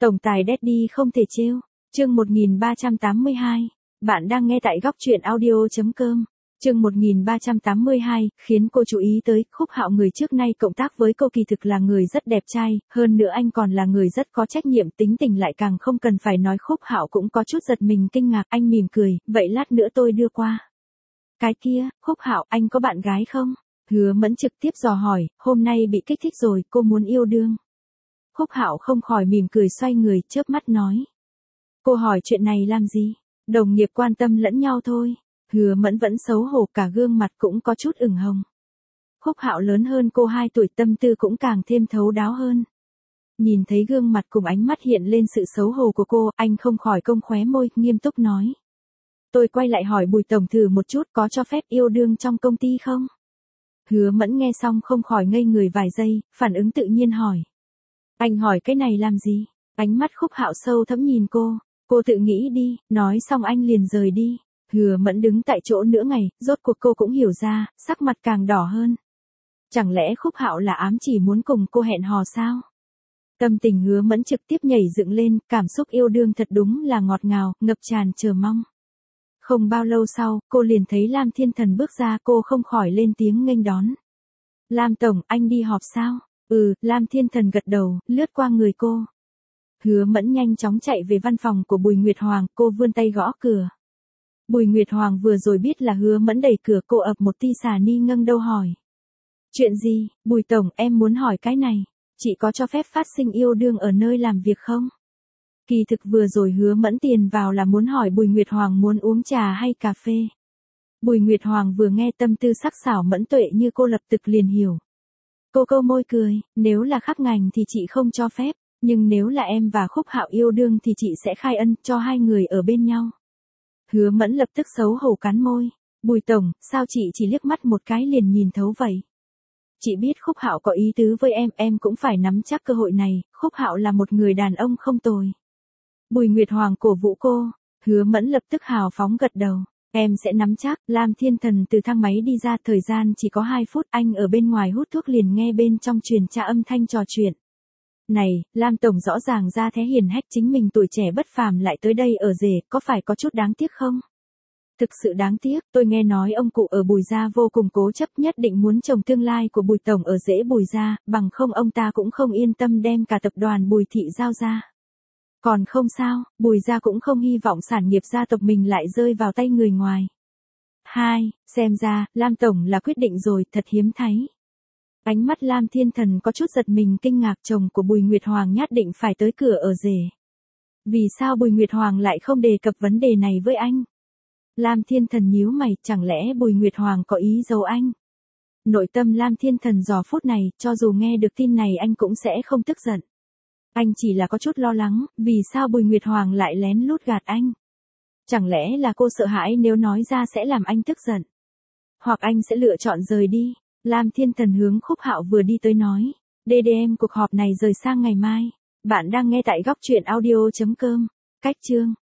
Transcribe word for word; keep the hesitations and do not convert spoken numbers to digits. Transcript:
Tổng tài Daddy không thể trêu. Chương một nghìn ba trăm tám mươi hai. Bạn đang nghe tại góc truyện audio chấm com. Chương một nghìn ba trăm tám mươi hai, khiến cô chú ý tới, Khúc Hạo người trước nay cộng tác với cô kỳ thực là người rất đẹp trai, hơn nữa anh còn là người rất có trách nhiệm, tính tình lại càng không cần phải nói. Khúc Hạo cũng có chút giật mình kinh ngạc, anh mỉm cười, vậy lát nữa tôi đưa qua. Cái kia, Khúc Hạo, anh có bạn gái không? Hứa Mẫn trực tiếp dò hỏi, hôm nay bị kích thích rồi, cô muốn yêu đương. Khúc Hạo không khỏi mỉm cười xoay người, chớp mắt nói. Cô hỏi chuyện này làm gì? Đồng nghiệp quan tâm lẫn nhau thôi. Hứa Mẫn vẫn xấu hổ, cả gương mặt cũng có chút ửng hồng. Khúc Hạo lớn hơn cô hai tuổi, tâm tư cũng càng thêm thấu đáo hơn. Nhìn thấy gương mặt cùng ánh mắt hiện lên sự xấu hổ của cô, anh không khỏi cong khóe môi, nghiêm túc nói. Tôi quay lại hỏi Bùi tổng thử một chút, có cho phép yêu đương trong công ty không? Hứa Mẫn nghe xong không khỏi ngây người vài giây, phản ứng tự nhiên hỏi. Anh hỏi cái này làm gì? Ánh mắt Khúc Hạo sâu thẫm nhìn cô, cô tự nghĩ đi, nói xong anh liền rời đi. Hứa Mẫn đứng tại chỗ nửa ngày, rốt cuộc cô cũng hiểu ra, sắc mặt càng đỏ hơn. Chẳng lẽ Khúc Hạo là ám chỉ muốn cùng cô hẹn hò sao? Tâm tình Hứa Mẫn trực tiếp nhảy dựng lên, cảm xúc yêu đương thật đúng là ngọt ngào, ngập tràn chờ mong. Không bao lâu sau, cô liền thấy Lam Thiên Thần bước ra, cô không khỏi lên tiếng nghênh đón. Lam tổng, anh đi họp sao? Ừ, Lam Thiên Thần gật đầu, lướt qua người cô. Hứa Mẫn nhanh chóng chạy về văn phòng của Bùi Nguyệt Hoàng, cô vươn tay gõ cửa. Bùi Nguyệt Hoàng vừa rồi biết là Hứa Mẫn đẩy cửa, cô ập một ti xà ni ngâng đầu hỏi. Chuyện gì, Bùi tổng, em muốn hỏi cái này, chị có cho phép phát sinh yêu đương ở nơi làm việc không? Kỳ thực vừa rồi Hứa Mẫn tiền vào là muốn hỏi Bùi Nguyệt Hoàng muốn uống trà hay cà phê. Bùi Nguyệt Hoàng vừa nghe tâm tư sắc sảo mẫn tuệ như cô lập tức liền hiểu. Cô câu môi cười, nếu là khác ngành thì chị không cho phép, nhưng nếu là em và Khúc Hạo yêu đương thì chị sẽ khai ân cho hai người ở bên nhau. Hứa Mẫn lập tức xấu hổ cắn môi. Bùi tổng, sao chị chỉ liếc mắt một cái liền nhìn thấu vậy? Chị biết Khúc Hạo có ý tứ với em, em cũng phải nắm chắc cơ hội này, Khúc Hạo là một người đàn ông không tồi. Bùi Nguyệt Hoàng cổ vũ cô, Hứa Mẫn lập tức hào phóng gật đầu. Em sẽ nắm chắc. Lam Thiên Thần từ thang máy đi ra, thời gian chỉ có hai phút, anh ở bên ngoài hút thuốc liền nghe bên trong truyền tra âm thanh trò chuyện. Này, Lam tổng rõ ràng ra thế hiền hách, chính mình tuổi trẻ bất phàm lại tới đây ở rể, có phải có chút đáng tiếc không? Thực sự đáng tiếc, tôi nghe nói ông cụ ở Bùi gia vô cùng cố chấp, nhất định muốn trồng tương lai của Bùi tổng ở rễ Bùi gia, bằng không ông ta cũng không yên tâm đem cả tập đoàn Bùi thị giao ra. Còn không sao, Bùi gia cũng không hy vọng sản nghiệp gia tộc mình lại rơi vào tay người ngoài. Hai, xem ra, Lam tổng là quyết định rồi, thật hiếm thấy. Ánh mắt Lam Thiên Thần có chút giật mình, kinh ngạc, chồng của Bùi Nguyệt Hoàng nhất định phải tới cửa ở rể. Vì sao Bùi Nguyệt Hoàng lại không đề cập vấn đề này với anh? Lam Thiên Thần nhíu mày, chẳng lẽ Bùi Nguyệt Hoàng có ý giấu anh? Nội tâm Lam Thiên Thần giờ phút này, cho dù nghe được tin này anh cũng sẽ không tức giận. Anh chỉ là có chút lo lắng, vì sao Bùi Nguyệt Hoàng lại lén lút gạt anh? Chẳng lẽ là cô sợ hãi nếu nói ra sẽ làm anh tức giận? Hoặc anh sẽ lựa chọn rời đi? Lam Thiên Thần hướng Khúc Hạo vừa đi tới nói. đê đê em cuộc họp này rời sang ngày mai. Bạn đang nghe tại góc truyện audio chấm com. Cách chương.